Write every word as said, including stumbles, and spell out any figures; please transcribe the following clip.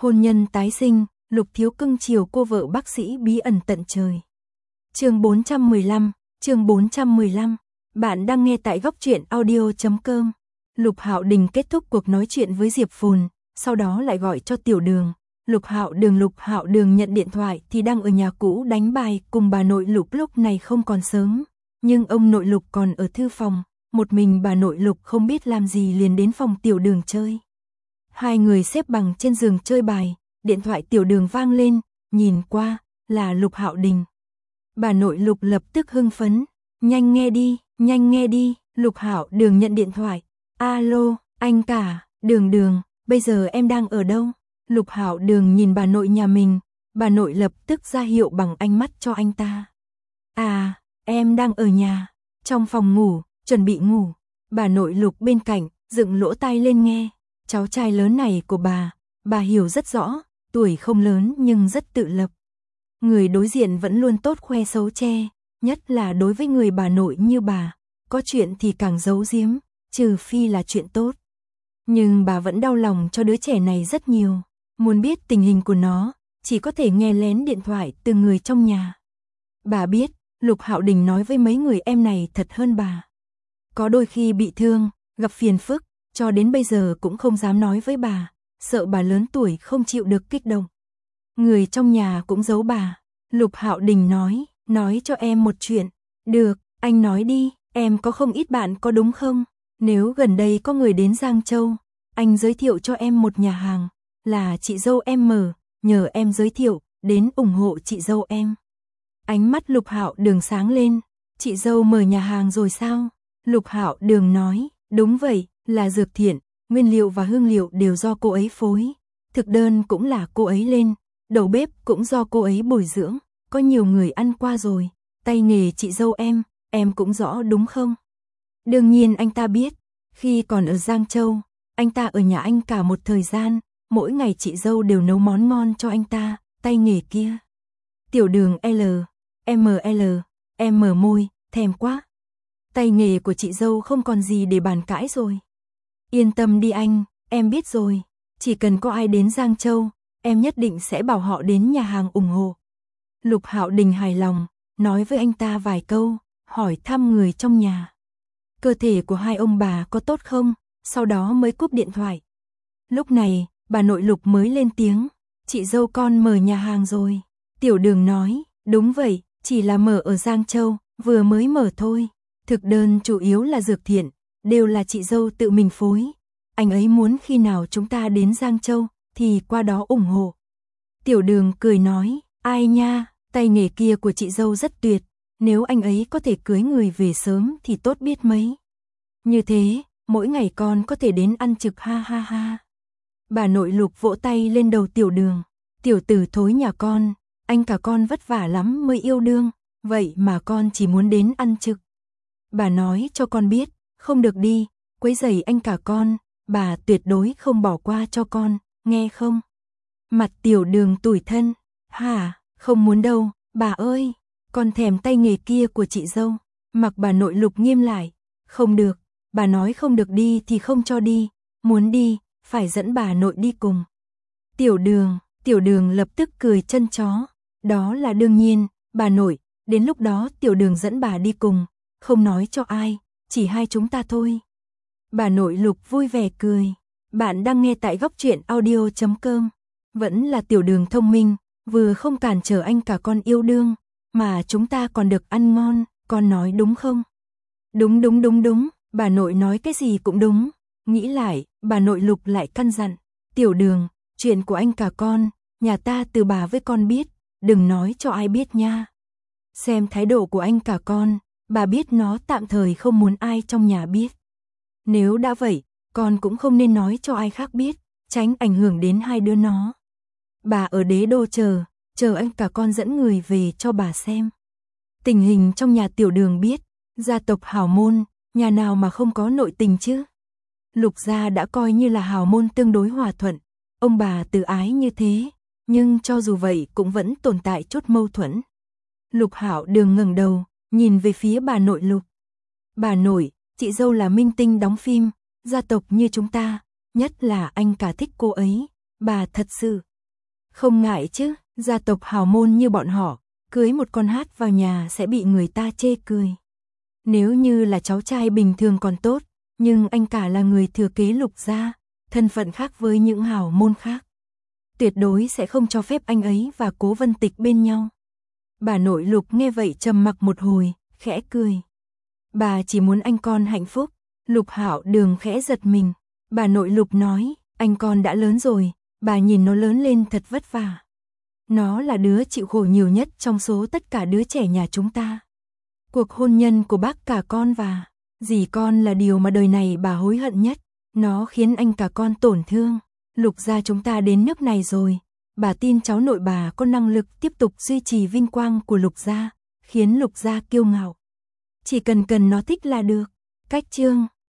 Hôn nhân tái sinh, Lục Thiếu cưng chiều cô vợ bác sĩ bí ẩn tận trời. Chương bốn trăm mười lăm, chương bốn trăm mười lăm. Bạn đang nghe tại góc truyện audio chấm com. Lục Hạo Đình kết thúc cuộc nói chuyện với Diệp Phồn, sau đó lại gọi cho Tiểu Đường. Lục Hạo Đường Lục Hạo Đường nhận điện thoại thì đang ở nhà cũ đánh bài cùng bà nội Lục, lúc này không còn sớm, nhưng ông nội Lục còn ở thư phòng, một mình bà nội Lục không biết làm gì liền đến phòng Tiểu Đường chơi. Hai người xếp bằng trên giường chơi bài, điện thoại Tiểu Đường vang lên, nhìn qua, là Lục Hạo Đình. Bà nội Lục lập tức hưng phấn, nhanh nghe đi, nhanh nghe đi. Lục Hạo Đường nhận điện thoại, alo, anh cả, Đường Đường, bây giờ em đang ở đâu? Lục Hạo Đường nhìn bà nội nhà mình, bà nội lập tức ra hiệu bằng ánh mắt cho anh ta. À, em đang ở nhà, trong phòng ngủ, chuẩn bị ngủ. Bà nội Lục bên cạnh, dựng lỗ tai lên nghe, cháu trai lớn này của bà, bà hiểu rất rõ, tuổi không lớn nhưng rất tự lập. Người đối diện vẫn luôn tốt khoe xấu che, nhất là đối với người bà nội như bà, có chuyện thì càng giấu giếm, trừ phi là chuyện tốt. Nhưng bà vẫn đau lòng cho đứa trẻ này rất nhiều, muốn biết tình hình của nó, chỉ có thể nghe lén điện thoại từ người trong nhà. Bà biết, Lục Hạo Đình nói với mấy người em này thật hơn bà. Có đôi khi bị thương, gặp phiền phức, cho đến bây giờ cũng không dám nói với bà, sợ bà lớn tuổi không chịu được kích động. Người trong nhà cũng giấu bà. Lục Hạo Đình nói, nói cho em một chuyện. Được, anh nói đi, em có không ít bạn có đúng không? Nếu gần đây có người đến Giang Châu, anh giới thiệu cho em một nhà hàng, là chị dâu em mở, nhờ em giới thiệu, đến ủng hộ chị dâu em. Ánh mắt Lục Hạo Đường sáng lên, chị dâu mở nhà hàng rồi sao? Lục Hạo Đường nói, đúng vậy, là dược thiện, nguyên liệu và hương liệu đều do cô ấy phối, thực đơn cũng là cô ấy lên, đầu bếp cũng do cô ấy bồi dưỡng, có nhiều người ăn qua rồi, tay nghề chị dâu em, em cũng rõ đúng không? Đương nhiên anh ta biết, khi còn ở Giang Châu, anh ta ở nhà anh cả một thời gian, mỗi ngày chị dâu đều nấu món ngon cho anh ta, tay nghề kia. Tiểu Đường L, M L, em mở môi, thèm quá. Tay nghề của chị dâu không còn gì để bàn cãi rồi. Yên tâm đi anh, em biết rồi, chỉ cần có ai đến Giang Châu, em nhất định sẽ bảo họ đến nhà hàng ủng hộ. Lục Hạo Đình hài lòng, nói với anh ta vài câu, hỏi thăm người trong nhà. Cơ thể của hai ông bà có tốt không, sau đó mới cúp điện thoại. Lúc này, bà nội Lục mới lên tiếng, chị dâu con mở nhà hàng rồi. Tiểu Đường nói, đúng vậy, chỉ là mở ở Giang Châu, vừa mới mở thôi. Thực đơn chủ yếu là dược thiện, đều là chị dâu tự mình phối. Anh ấy muốn khi nào chúng ta đến Giang Châu, thì qua đó ủng hộ. Tiểu Đường cười nói, ai nha, tay nghề kia của chị dâu rất tuyệt, nếu anh ấy có thể cưới người về sớm thì tốt biết mấy. Như thế, mỗi ngày con có thể đến ăn trực ha ha ha. Bà nội Lục vỗ tay lên đầu Tiểu Đường, tiểu tử thối nhà con, anh cả con vất vả lắm mới yêu đương, vậy mà con chỉ muốn đến ăn trực. Bà nói cho con biết, không được đi, quấy rầy anh cả con, bà tuyệt đối không bỏ qua cho con, nghe không? Mặt Tiểu Đường tủi thân, hả, không muốn đâu, bà ơi, con thèm tay nghề kia của chị dâu. Mặc bà nội Lục nghiêm lại, không được, bà nói không được đi thì không cho đi, muốn đi, phải dẫn bà nội đi cùng. Tiểu Đường, Tiểu Đường lập tức cười chân chó, đó là đương nhiên, bà nội, đến lúc đó Tiểu Đường dẫn bà đi cùng, không nói cho ai, chỉ hai chúng ta thôi. Bà nội Lục vui vẻ cười, bạn đang nghe tại góc truyện audio chấm com. Vẫn là Tiểu Đường thông minh, vừa không cản trở anh cả con yêu đương, mà chúng ta còn được ăn ngon, con nói đúng không? Đúng đúng đúng đúng, bà nội nói cái gì cũng đúng. Nghĩ lại, bà nội Lục lại căn dặn, Tiểu Đường, chuyện của anh cả con, nhà ta từ bà với con biết, đừng nói cho ai biết nha. Xem thái độ của anh cả con, bà biết nó tạm thời không muốn ai trong nhà biết. Nếu đã vậy, con cũng không nên nói cho ai khác biết, tránh ảnh hưởng đến hai đứa nó. Bà ở đế đô chờ, chờ anh cả con dẫn người về cho bà xem. Tình hình trong nhà Tiểu Đường biết, gia tộc hào môn, nhà nào mà không có nội tình chứ. Lục gia đã coi như là hào môn tương đối hòa thuận, ông bà từ ái như thế, nhưng cho dù vậy cũng vẫn tồn tại chút mâu thuẫn. Lục Hạo Đường ngẩng đầu, nhìn về phía bà nội Lục. Bà nội, chị dâu là minh tinh đóng phim, gia tộc như chúng ta, nhất là anh cả thích cô ấy, bà thật sự Không ngại chứ, gia tộc hào môn như bọn họ, cưới một con hát vào nhà sẽ bị người ta chê cười. Nếu như là cháu trai bình thường còn tốt, nhưng anh cả là người thừa kế Lục gia, thân phận khác với những hào môn khác. Tuyệt đối sẽ không cho phép anh ấy và Cố Vân Tịch bên nhau. Bà nội Lục nghe vậy trầm mặc một hồi, khẽ cười. Bà chỉ muốn anh con hạnh phúc. Lục Hạo Đường khẽ giật mình. Bà nội Lục nói, anh con đã lớn rồi, bà nhìn nó lớn lên thật vất vả. Nó là đứa chịu khổ nhiều nhất trong số tất cả đứa trẻ nhà chúng ta. Cuộc hôn nhân của bác cả con và dì con là điều mà đời này bà hối hận nhất. Nó khiến anh cả con tổn thương. Lục gia chúng ta đến nước này rồi. Bà tin cháu nội bà có năng lực tiếp tục duy trì vinh quang của Lục gia, khiến Lục gia kiêu ngạo. Chỉ cần cần nó thích là được. Cách chương